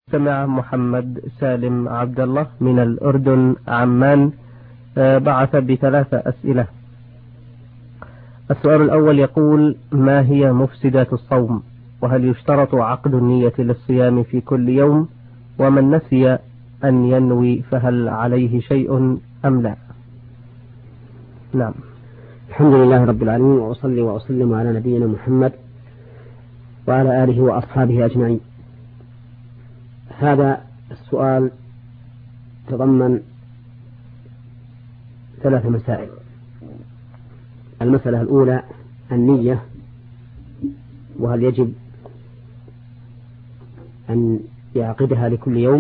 سمع محمد سالم عبد الله من الأردن عمان بعث ب3 أسئلة. السؤال الأول يقول: ما هي مفسدات الصوم؟ وهل يشترط عقد النية للصيام في كل يوم؟ ومن نسي أن ينوي فهل عليه شيء أم لا؟ نعم. الحمد لله رب العالمين، وأصلي وأسلم على نبينا محمد وعلى آله وأصحابه أجمعين. هذا السؤال تضمن 3 مسائل. المسألة الأولى النية، وهل يجب أن يعقدها لكل يوم؟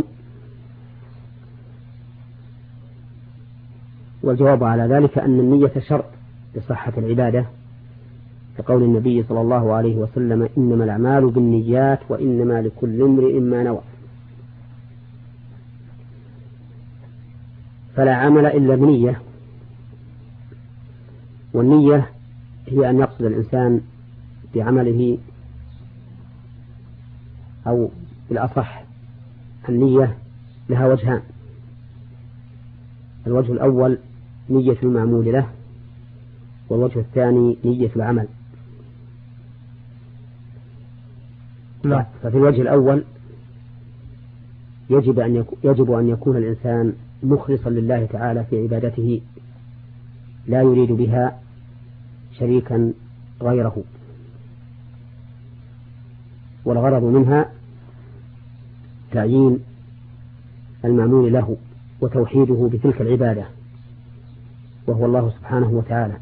والجواب على ذلك أن النية شرط لصحة العبادة، كقول النبي صلى الله عليه وسلم: إنما الأعمال بالنيات وإنما لكل امرئ ما نوى. فلا عمل إلا بنية، والنية هي أن يقصد الإنسان بعمله، أو بالأصح النية لها وجهان: الوجه الأول نية المعمول له، والوجه الثاني نية العمل. لا. ففي الوجه الأول يجب أن يكون الإنسان مخلصا لله تعالى في عبادته، لا يريد بها شريكا غيره، والغرض منها تعيين المعمول له وتوحيده بتلك العبادة، وهو الله سبحانه وتعالى.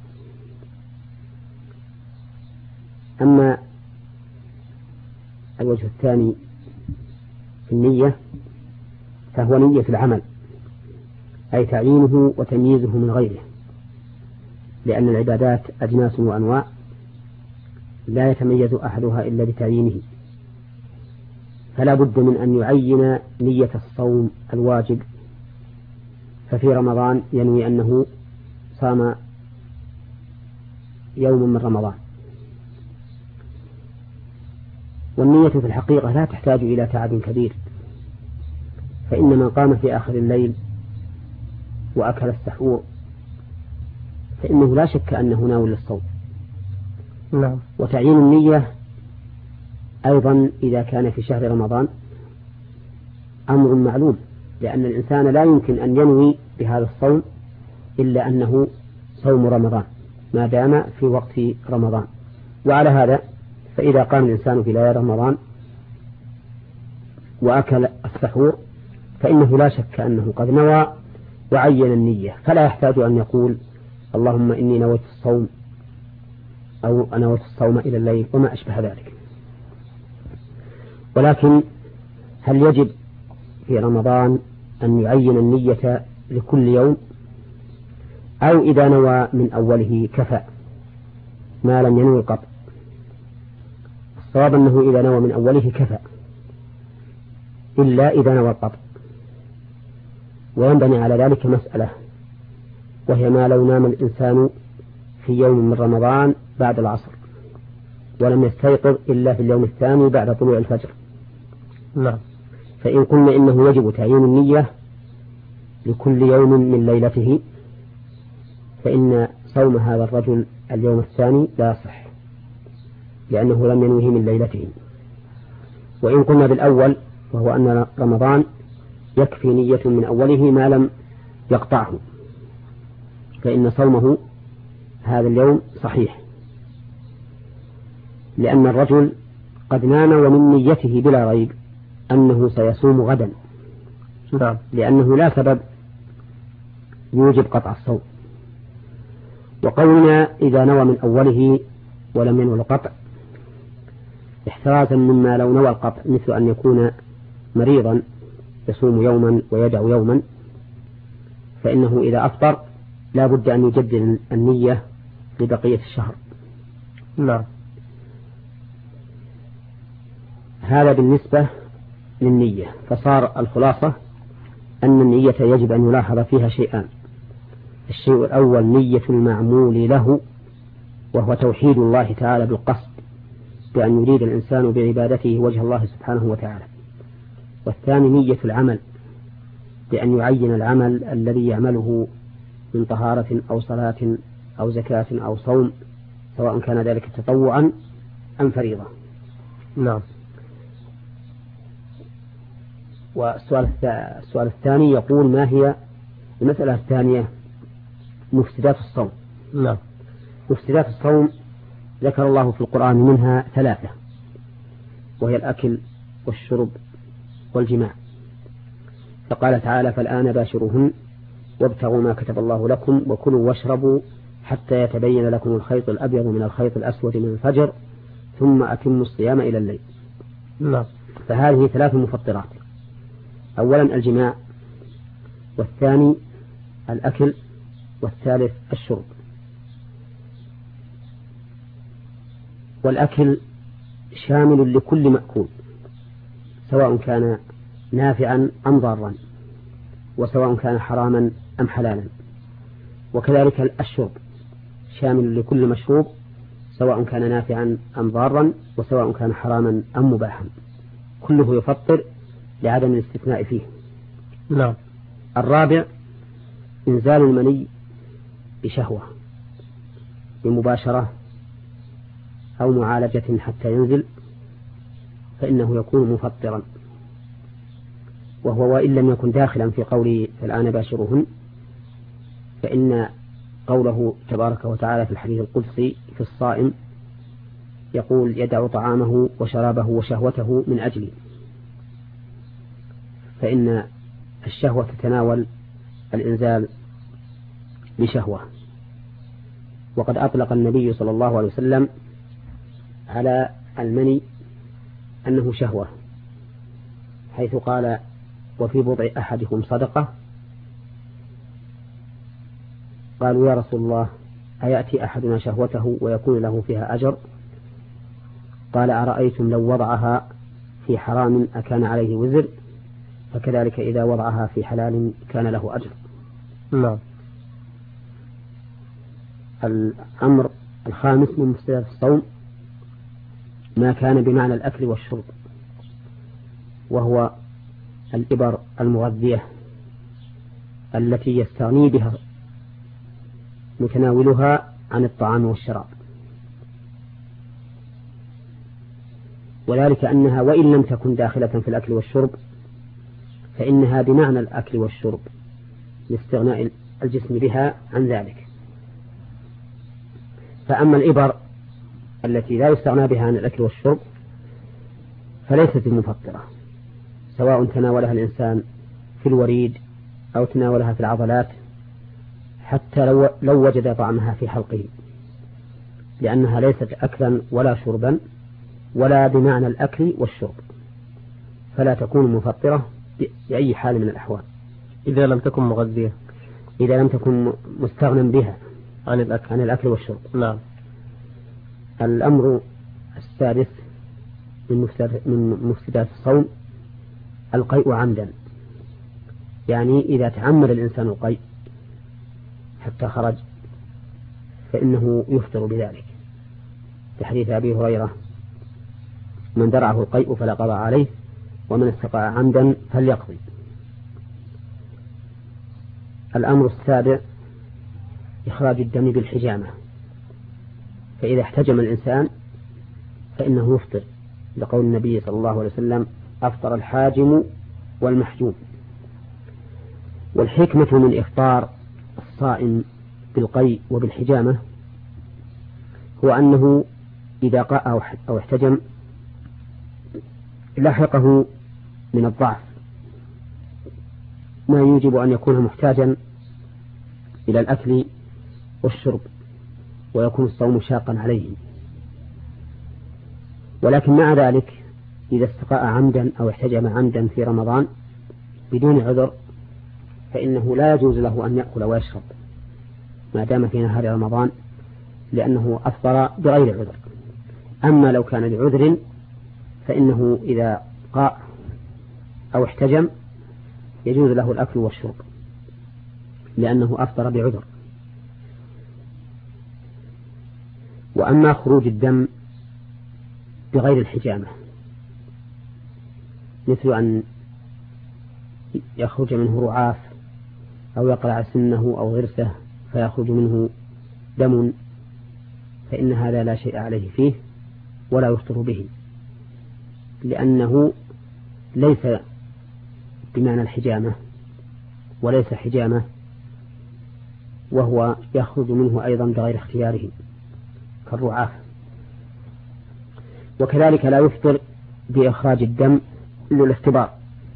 أما الوجه الثاني في النية فهو نية العمل، أي تعيينه وتمييزه من غيره، لأن العبادات أجناس وأنواع لا يتميز أحدها إلا بتعيينه، فلا بد من أن يعين نية الصوم الواجب. ففي رمضان ينوي أنه صام يوم من رمضان. والنية في الحقيقة لا تحتاج إلى تعب كبير، فإن من قام في آخر الليل وأكل السحور فإنه لا شك أنه ناوي للصوم. نعم. وتعيين النية أيضا إذا كان في شهر رمضان أمر معلوم، لأن الإنسان لا يمكن أن ينوي بهذا الصوم إلا أنه صوم رمضان ما دام في وقت رمضان. وعلى هذا فإذا قام الإنسان في ليالي رمضان وأكل السحور فإنه لا شك أنه قد نوى وعين النية، فلا يحتاج أن يقول: اللهم إني نويت الصوم، أو نويت الصوم إلى الليل، وما أشبه ذلك. ولكن هل يجب في رمضان أن يعين النية لكل يوم، أو إذا نوى من أوله كفى ما لم ينوي قط؟ الصواب أنه إذا نوى من أوله كفى، إلا إذا نوى القطع. وينبني على ذلك مسألة، وهي ما لو نام الإنسان في يوم من رمضان بعد العصر ولم يستيقظ إلا في اليوم الثاني بعد طلوع الفجر. لا. فإن قلنا إنه يجب تعيين النية لكل يوم من ليلته، فإن صوم هذا الرجل اليوم الثاني لا يصح، لأنه لم ينوه من ليلته. وإن قلنا بالأول، وهو أن رمضان يكفي نية من أوله ما لم يقطعه، فإن صومه هذا اليوم صحيح، لأن الرجل قد نام ومن نيته بلا ريب أنه سيصوم غدا، لأنه لا سبب يوجب قطع الصوم. وقولنا إذا نوى من أوله ولم ينوي القطع احترازا مما لو نوى القطع، مثل أن يكون مريضا يصوم يوما ويدع يوما، فإنه إذا أفطر لا بد أن يجدد النية لبقية الشهر. لا. هذا بالنسبة للنية. فصار الخلاصة أن النية يجب أن يلاحظ فيها شيئان: الشيء الأول نية المعمول له، وهو توحيد الله تعالى بالقصد، بأن يريد الإنسان بعبادته وجه الله سبحانه وتعالى. والثاني نية العمل بأن يعين العمل الذي يعمله من طهارة أو صلاة أو زكاة أو صوم، سواء كان ذلك تطوعا أم فريضة. نعم. والسؤال الثاني يقول: ما هي المسألة الثانية؟ مفسدات الصوم. نعم. مفسدات الصوم ذكر الله في القرآن منها 3، وهي الأكل والشرب والجماع. فقال تعالى: فالآن باشروهن وابتغوا ما كتب الله لكم وكلوا واشربوا حتى يتبين لكم الخيط الأبيض من الخيط الأسود من الفجر ثم أتموا الصيام إلى الليل. نعم. فهذه 3 مفطرات: أولا الجماع، والثاني الأكل، والثالث الشرب. والأكل شامل لكل مأكول، سواء كان نافعا أم ضارا، وسواء كان حراما أم حلالا. وكذلك الشرب شامل لكل مشروب، سواء كان نافعا أم ضارا، وسواء كان حراما أم مباحا، كله يفطر لعدم الاستثناء فيه. نعم. الرابع إنزال المني بشهوة، بمباشرة أو معالجة حتى ينزل، فإنه يكون مفطرا، وهو وإن لم يكن داخلا في قوله فالآن باشرهن، فإن قوله تبارك وتعالى في الحديث القدسي في الصائم يقول: يدع طعامه وشرابه وشهوته من أجلي. فإن الشهوة تتناول الإنزال بشهوة. وقد أطلق النبي صلى الله عليه وسلم على المني أنه شهوة، حيث قال: وفي بضع أحدكم صدقة. قالوا: يا رسول الله، أيأتي أحدنا شهوته ويكون له فيها أجر؟ قال: أرأيتم لو وضعها في حرام أكان عليه وزر؟ فكذلك إذا وضعها في حلال كان له أجر. نعم. الأمر الخامس من مفسدات الصوم ما كان بمعنى الأكل والشرب، وهو الإبر المغذية التي يستغني بها متناولها عن الطعام والشراب، وذلك أنها وإن لم تكن داخلة في الأكل والشرب فإنها بمعنى الأكل والشرب لاستغناء الجسم بها عن ذلك. فأما الإبر التي لا يستغنى بها عن الأكل والشرب فليست المفطرة، سواء تناولها الإنسان في الوريد أو تناولها في العضلات، حتى لو وجد طعمها في حلقه، لأنها ليست أكلا ولا شربا ولا بمعنى الأكل والشرب، فلا تكون مفطرة بأي حال من الأحوال إذا لم تكن مغذية، إذا لم تكن مستغنى بها عن الأكل والشرب. نعم. الأمر السادس من مفسدات الصوم القيء عمدا، يعني إذا تعمد الإنسان القيء حتى خرج فإنه يفطر بذلك، في حديث أبي هريرة: من درعه القيء فلا قضاء عليه ومن استقاء عمدا فليقضي. الأمر السابع إخراج الدم بالحجامة، فإذا احتجم الإنسان فإنه يفطر، لقول النبي صلى الله عليه وسلم: أفطر الحاجم والمحجوم. والحكمة من إفطار الصائم بالقيء وبالحجامة هو أنه إذا قاء أو احتجم لحقه من الضعف ما يوجب أن يكون محتاجا إلى الأكل والشرب، ويكون الصوم شاقا عليه. ولكن مع ذلك إذا استقاء عمدا أو احتجم عمدا في رمضان بدون عذر فإنه لا يجوز له أن يأكل ويشرب ما دام في نهار رمضان، لأنه أفطر بغير عذر. أما لو كان لعذر فإنه إذا قاء أو احتجم يجوز له الأكل والشرب، لأنه أفطر بعذر. وأما خروج الدم بغير الحجامة مثل أن يخرج منه رعاف أو يقلع سنه أو غرسه فيخرج منه دم، فإن هذا لا شيء عليه فيه ولا يفطر به، لأنه ليس بمعنى الحجامة وليس حجامة، وهو يخرج منه أيضا بغير اختياره كالرعاف. وكذلك لا يفطر بإخراج الدم للاختبار،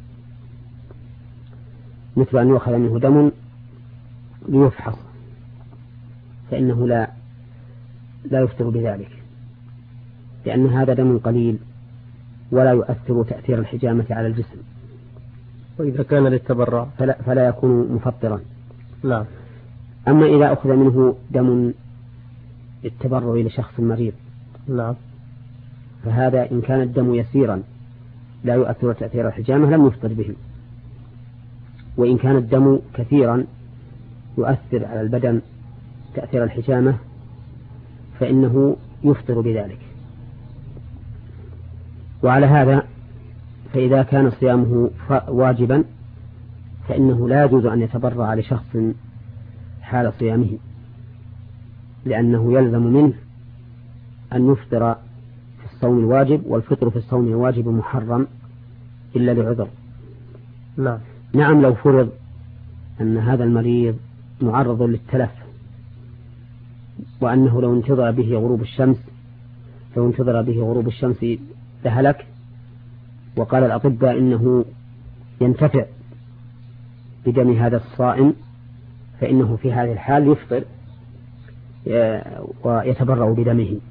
مثل أن يؤخذ منه دم ليفحص، فإنه لا يفطر بذلك، لأن هذا دم قليل ولا يؤثر تأثير الحجامة على الجسم. وإذا كان للتبرع فلا يكون مفطرا. لا. أما إذا أخذ منه دم للتبرع لشخص مريض، لا، فهذا إن كان الدم يسيرا لا يؤثر تأثير الحجامة لم يفطر به، وإن كان الدم كثيرا يؤثر على البدن تأثير الحجامة فإنه يفطر بذلك. وعلى هذا فإذا كان صيامه واجبا فإنه لا يجوز أن يتبرع لشخص حال صيامه، لأنه يلزم منه أن يفطر في الصوم الواجب، والفطر في الصوم الواجب محرم إلا لعذر. نعم، لو فرض أن هذا المريض معرض للتلف، وأنه لو انتظر به غروب الشمس لهلك، وقال الأطباء إنه ينتفع بدم هذا الصائم، فإنه في هذه الحال يفطر ويتبرع بدمه،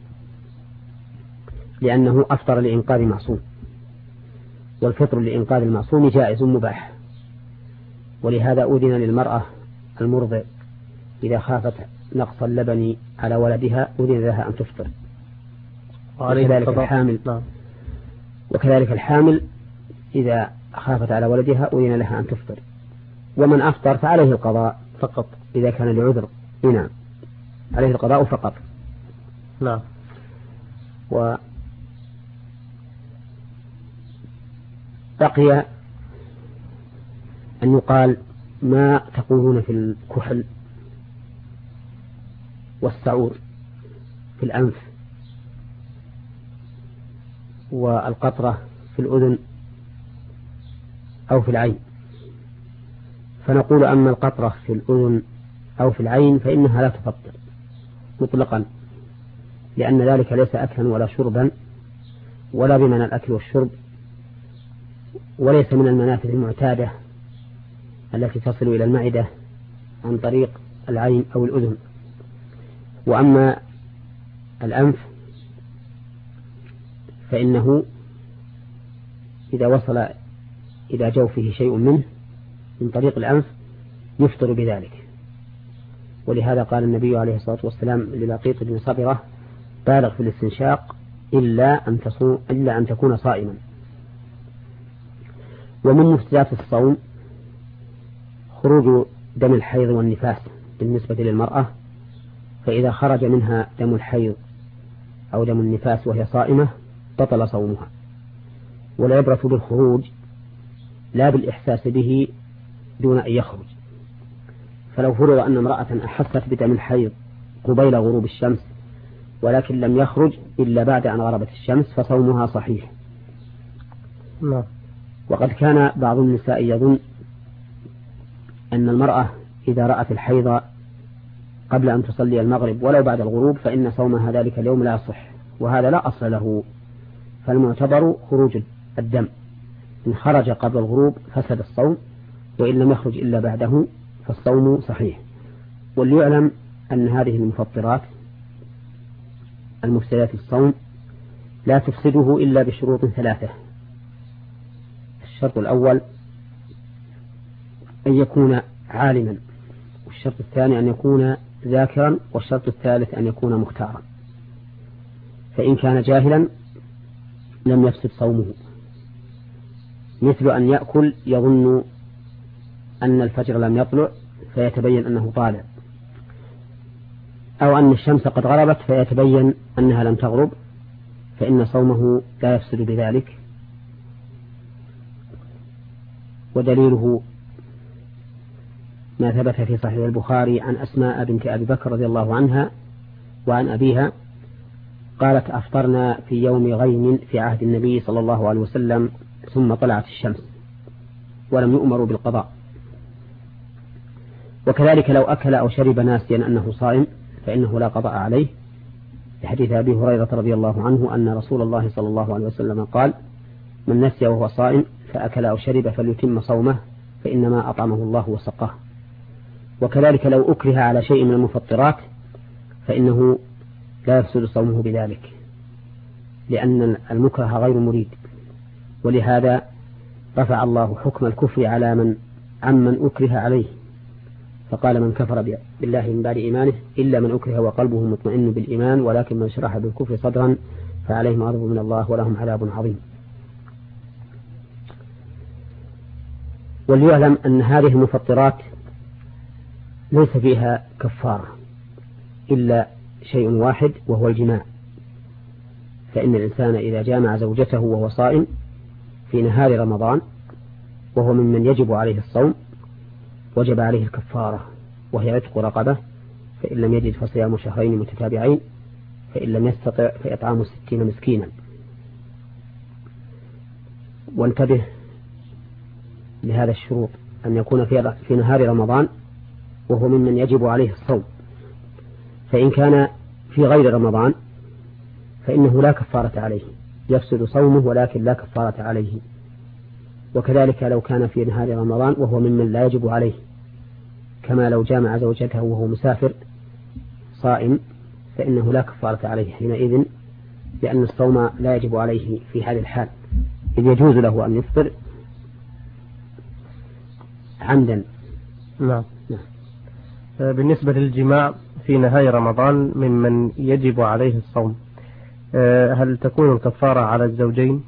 لأنه أفطر لإنقاذ معصوم، والفطر لإنقاذ المعصوم جائز مباح. ولهذا أذن للمرأة المرضع إذا خافت نقص اللبن على ولدها أذن لها أن تفطر، وكذلك الحامل إذا خافت على ولدها أذن لها أن تفطر. ومن أفطر فعليه القضاء فقط إذا كان لعذر. نعم، عليه القضاء فقط. نعم. بقي أن يقال ما تقولون في الكحل والسعور في الأنف والقطرة في الأذن أو في العين. فنقول أما القطرة في الأذن أو في العين فإنها لا تفطر مطلقا، لأن ذلك ليس أكلا ولا شربا ولا بمعنى الأكل والشرب، وليس من المنافذ المعتادة التي تصل إلى المعدة عن طريق العين أو الأذن. وأما الأنف فإنه إذا وصل إلى جوفه شيء منه من طريق الأنف يفطر بذلك. ولهذا قال النبي عليه الصلاة والسلام للقيط بن صبرة: بالغ في الاستنشاق إلا أن تكون صائما. ومن مفسدات الصوم خروج دم الحيض والنفاس بالنسبة للمرأة، فإذا خرج منها دم الحيض أو دم النفاس وهي صائمة بطل صومها. والعبرة بالخروج لا بالإحساس به دون أن يخرج. فلو فرض أن امرأة أحست بدم الحيض قبيل غروب الشمس ولكن لم يخرج إلا بعد أن غربت الشمس فصومها صحيح. وقد كان بعض النساء يظن أن المرأة إذا رأت الحيض قبل أن تصلي المغرب ولو بعد الغروب فإن صومها ذلك اليوم لا يصح، وهذا لا أصل له. فالمعتبر خروج الدم، إن خرج قبل الغروب فسد الصوم، وإن لم يخرج إلا بعده فالصوم صحيح. وليعلم أن هذه المفطرات المفسدات الصوم لا تفسده إلا بشروط ثلاثة. الشرط الأول أن يكون عالما، والشرط الثاني أن يكون ذاكرا، والشرط الثالث أن يكون مختارا. فإن كان جاهلا لم يفسد صومه، مثل أن يأكل يظن أن الفجر لم يطلع فيتبين أنه طالع، أو أن الشمس قد غربت فيتبين أنها لم تغرب، فإن صومه لا يفسد بذلك. ودليله ما ثبت في صحيح البخاري عن أسماء بنت أبي بكر رضي الله عنها وعن أبيها قالت أفطرنا في يوم غيم في عهد النبي صلى الله عليه وسلم ثم طلعت الشمس ولم يؤمروا بالقضاء. وكذلك لو أكل أو شرب ناسيا أنه صائم فإنه لا قضاء عليه، لحديث أبي هريرة رضي الله عنه أن رسول الله صلى الله عليه وسلم قال: من نسي وهو صائم فأكل أو شرب فليتم صومه فإنما أطعمه الله وسقاه. وكذلك لو أكره على شيء من المفطرات فإنه لا يفسد صومه بذلك، لأن المكره غير مريد. ولهذا رفع الله حكم الكفر على عمن أكره عليه، فقال: من كفر بالله من بعد إيمانه إلا من أكره وقلبه مطمئن بالإيمان ولكن من شرح بالكفر صدرا فعليهم غضب من الله ولهم عذاب عظيم. وليعلم أن هذه المفطرات ليس فيها كفارة إلا شيء واحد وهو الجماع، فإن الإنسان إذا جامع زوجته وهو صائم في نهار رمضان وهو ممن يجب عليه الصوم وجب عليه الكفارة، وهي عتق رقبة، فإن لم يجد فصيام شهرين متتابعين، فإن لم يستطع فإطعام 60 مسكينا. وانتبه لهذا الشروط، أن يكون في نهار رمضان وهو ممن يجب عليه الصوم، فإن كان في غير رمضان فإنه لا كفارة عليه، يفسد صومه ولكن لا كفارة عليه. وكذلك لو كان في نهار رمضان وهو ممن لا يجب عليه، كما لو جامع زوجته وهو مسافر صائم فإنه لا كفارة عليه حينئذ، لأن الصوم لا يجب عليه في هذه الحال، إذ يجوز له أن يفطر عمدا. نعم. بالنسبة للجماع في نهاية رمضان ممن يجب عليه الصوم، هل تكون الكفارة على الزوجين؟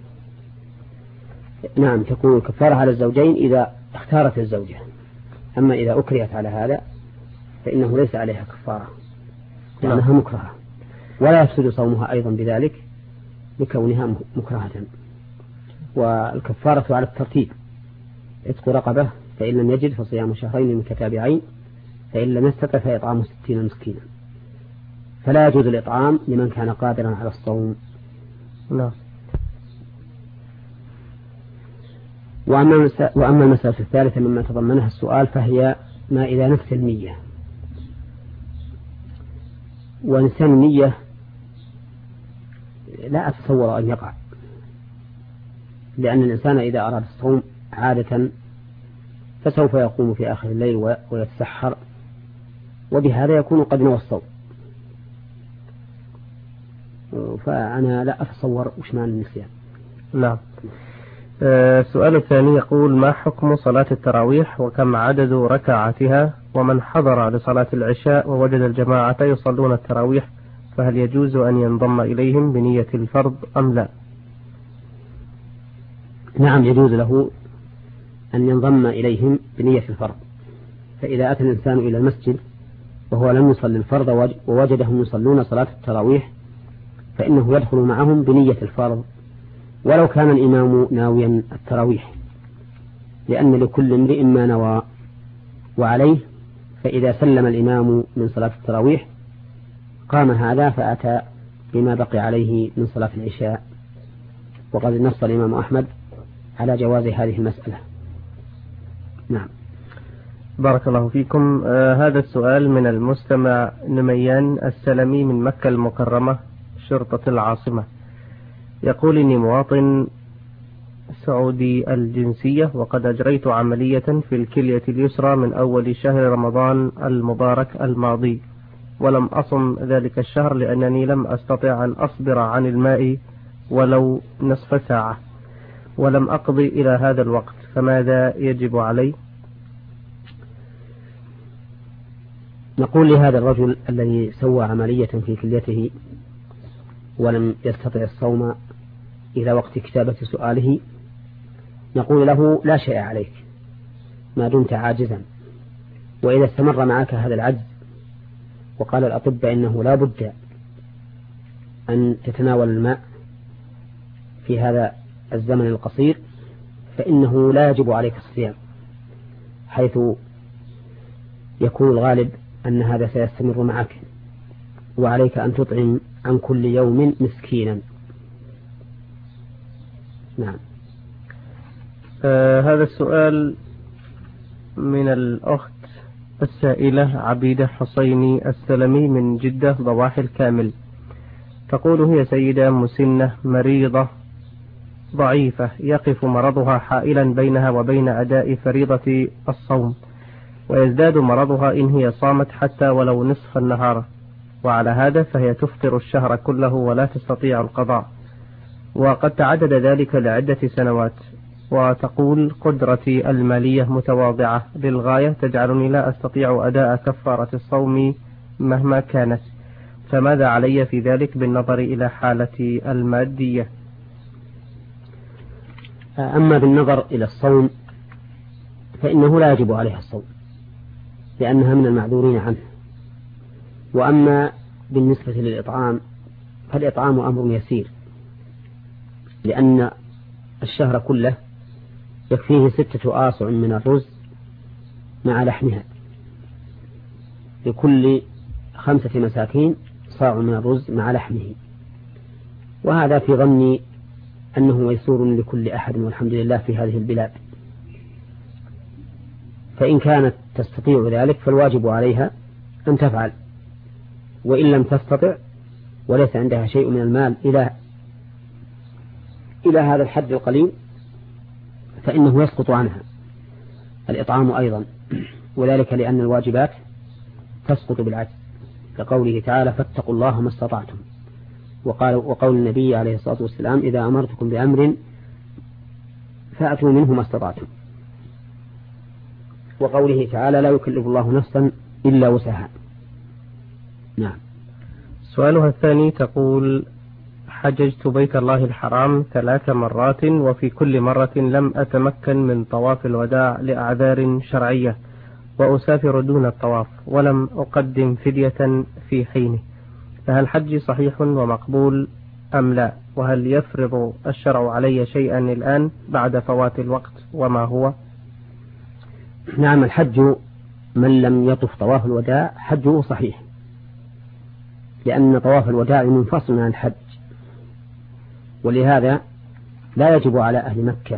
نعم، تكون الكفارة على الزوجين إذا اختارت الزوجة، أما إذا أكرهت على هذا فإنه ليس عليها كفارة لأنها مكرهة، ولا يفسد صومها أيضا بذلك لكونها مكرهة. والكفارة على الترتيب: عتق رقبة، فإن لم يجد فصيام شهرين متتابعين، فإن لم يستطع فإطعام 60 مسكينا. فلا يجوز الإطعام لمن كان قادرا على الصوم. لا. وأما المسألة الثالثة مما تضمنها السؤال فهي ما إذا نسي النية. ونسيان النية لا أتصور أن يقع، لأن الإنسان إذا أراد الصوم عادة فسوف يقوم في آخر الليل ويتسحر، وبهذا يكون قد نوى الصوم. فأنا لا أتصور وش معنى النسيان. نعم. السؤال الثاني يقول: ما حكم صلاة التراويح وكم عدد ركعاتها؟ ومن حضر لصلاة العشاء ووجد الجماعة يصلون التراويح فهل يجوز أن ينضم إليهم بنية الفرض أم لا؟ نعم، يجوز له أن ينضم إليهم بنية الفرض. فإذا أتى الإنسان إلى المسجد وهو لم يصلي الفرض ووجدهم يصلون صلاة التراويح فإنه يدخل معهم بنية الفرض ولو كان الإمام ناويا التراويح، لأن لكل امرئ ما نوى. وعليه فإذا سلم الإمام من صلاة التراويح قام هذا فأتى بما بقي عليه من صلاة العشاء. وقد نص الإمام أحمد على جواز هذه المسألة. نعم. بارك الله فيكم. هذا السؤال من المستمع نميان السلمي من مكة المكرمة شرطة العاصمة، يقول: إني مواطن سعودي الجنسية وقد أجريت عملية في الكلية اليسرى من أول شهر رمضان المبارك الماضي، ولم أصم ذلك الشهر لأنني لم أستطع أن أصبر عن الماء ولو نصف ساعة، ولم أقضي إلى هذا الوقت، فماذا يجب علي؟ نقول لهذا الرجل الذي سوى عملية في كليته ولم يستطع الصوم إلى وقت كتابة سؤاله، نقول له: لا شيء عليك ما دمت عاجزا. وإذا استمر معك هذا العجز وقال الأطباء إنه لا بد أن تتناول الماء في هذا الزمن القصير، فإنه لا يجب عليك الصيام، حيث يكون الغالب أن هذا سيستمر معك، وعليك أن تطعم عن كل يوم مسكينا. نعم. هذا السؤال من الأخت السائلة عبيدة حسيني السلمي من جدة ضواحي الكامل. تقول: هي سيدة مسنة مريضة ضعيفة يقف مرضها حائلا بينها وبين أداء فريضة الصوم، ويزداد مرضها إن هي صامت حتى ولو نصف النهار، وعلى هذا فهي تفطر الشهر كله ولا تستطيع القضاء، وقد تعدد ذلك لعدة سنوات. وتقول: قدرتي المالية متواضعة للغاية تجعلني لا أستطيع أداء كفارة الصوم مهما كانت، فماذا علي في ذلك بالنظر إلى حالتي المادية؟ أما بالنظر إلى الصوم فإنه لا يجب عليها الصوم لأنها من المعذورين عنه. وأما بالنسبة للإطعام فالإطعام أمر يسير، لأن الشهر كله يكفيه 6 آصع من الرز مع لحمها، لكل 5 مساكين صاع من الرز مع لحمه، وهذا في ظني أنه ميسور لكل أحد والحمد لله في هذه البلاد. فإن كانت تستطيع ذلك فالواجب عليها أن تفعل، وإن لم تستطع وليس عندها شيء من المال إلى هذا الحد القليل فإنه يسقط عنها الإطعام أيضا، وذلك لأن الواجبات تسقط بالعجز، كقوله تعالى: فاتقوا الله ما استطعتم، وقول النبي عليه الصلاة والسلام: إذا أمرتكم بأمر فأتوا منه ما استطعتم، وقوله تعالى: لا يكلف الله نفسا إلا وسعها. نعم. سؤالها الثاني تقول: حججت بيت الله الحرام 3 مرات، وفي كل مرة لم أتمكن من طواف الوداع لأعذار شرعية، وأسافر دون الطواف، ولم أقدم فدية في حينه، فهل حجي صحيح ومقبول أم لا؟ وهل يفرض الشرع علي شيئا الآن بعد فوات الوقت، وما هو؟ نعم، الحج من لم يطف طواف الوداع حجه صحيح، لأن طواف الوداع منفصل عن الحج، ولهذا لا يجب على أهل مكة،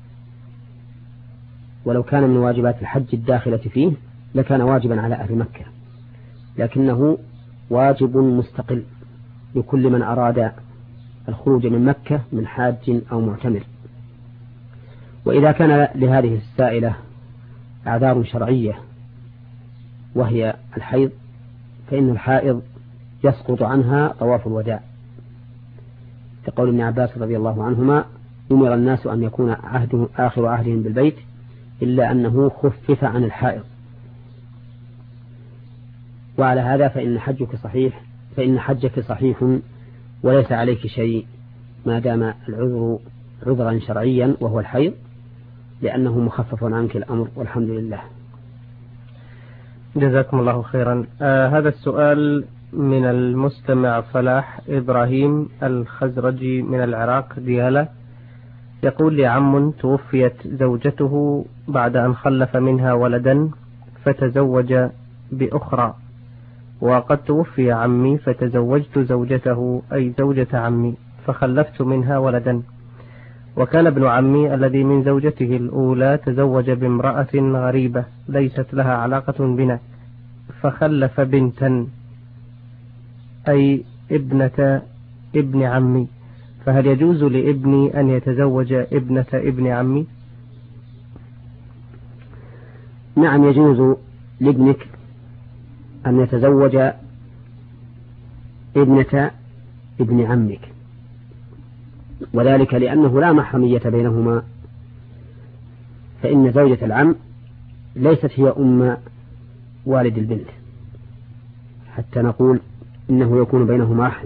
ولو كان من واجبات الحج الداخلة فيه لكان واجبا على أهل مكة، لكنه واجب مستقل لكل من أراد الخروج من مكة من حاج أو معتمر. وإذا كان لهذه السائلة أعذار شرعية وهي الحيض، فإن الحائض يسقط عنها طواف الوداع، كقول ابن عباس رضي الله عنهما: أمر الناس أن يكون آخر عهدهم بالبيت إلا أنه خفف عن الحائض. وعلى هذا فإن حجك صحيح وليس عليك شيء ما دام العذر عذرا شرعيا وهو الحيض، لأنه مخفف عنك الأمر والحمد لله. جزاكم الله خيرا. هذا السؤال من المستمع فلاح إبراهيم الخزرجي من العراق ديالى. يقول: لي عم توفيت زوجته بعد أن خلف منها ولدا فتزوج بأخرى، وقد توفي عمي فتزوجت زوجته أي زوجة عمي فخلفت منها ولدا، وكان ابن عمي الذي من زوجته الأولى تزوج بامرأة غريبة ليست لها علاقة بنا فخلف بنتا أي ابنة ابن عمي، فهل يجوز لابني أن يتزوج ابنة ابن عمي؟ نعم، يجوز لابنك أن يتزوج ابنة ابن عمك، وذلك لأنه لا محرمية بينهما، فإن زوجة العم ليست هي أم والد البنت حتى نقول إنه يكون بينهما رحم،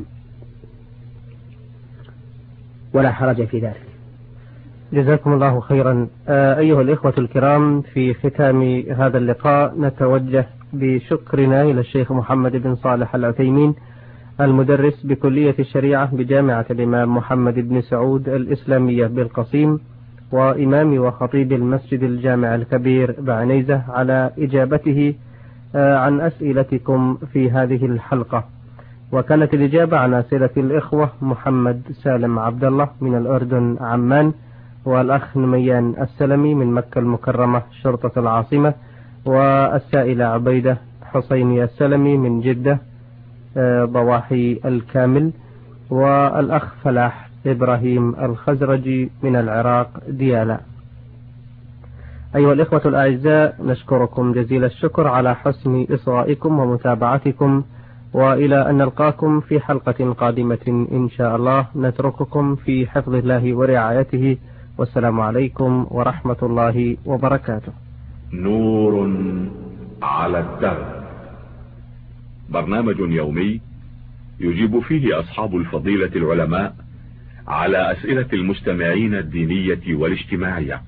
ولا حرج في ذلك. جزاكم الله خيرا. أيها الإخوة الكرام، في ختام هذا اللقاء نتوجه بشكرنا إلى الشيخ محمد بن صالح العثيمين المدرس بكلية الشريعة بجامعة الإمام محمد بن سعود الإسلامية بالقصيم، وإمام وخطيب المسجد الجامع الكبير بعنيزة على إجابته عن أسئلتكم في هذه الحلقة. وكانت الإجابة عن أسئلة الإخوة محمد سالم عبد الله من الأردن عمان، والأخ نميان السلمي من مكة المكرمة شرطة العاصمة، والسائلة عبيدة حسيني السلمي من جدة ضواحي الكامل، والأخ فلاح إبراهيم الخزرجي من العراق ديالى. أيها الإخوة الأعزاء، نشكركم جزيل الشكر على حسن إصغائكم ومتابعتكم، وإلى أن نلقاكم في حلقة قادمة إن شاء الله. نترككم في حفظ الله ورعايته، والسلام عليكم ورحمة الله وبركاته. نور على الدرب، برنامج يومي يجيب فيه أصحاب الفضيلة العلماء على أسئلة المستمعين الدينية والاجتماعية.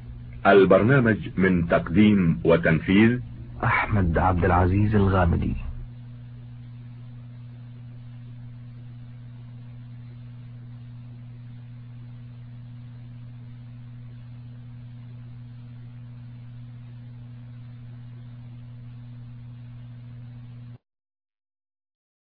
البرنامج من تقديم وتنفيذ أحمد عبد العزيز الغامدي.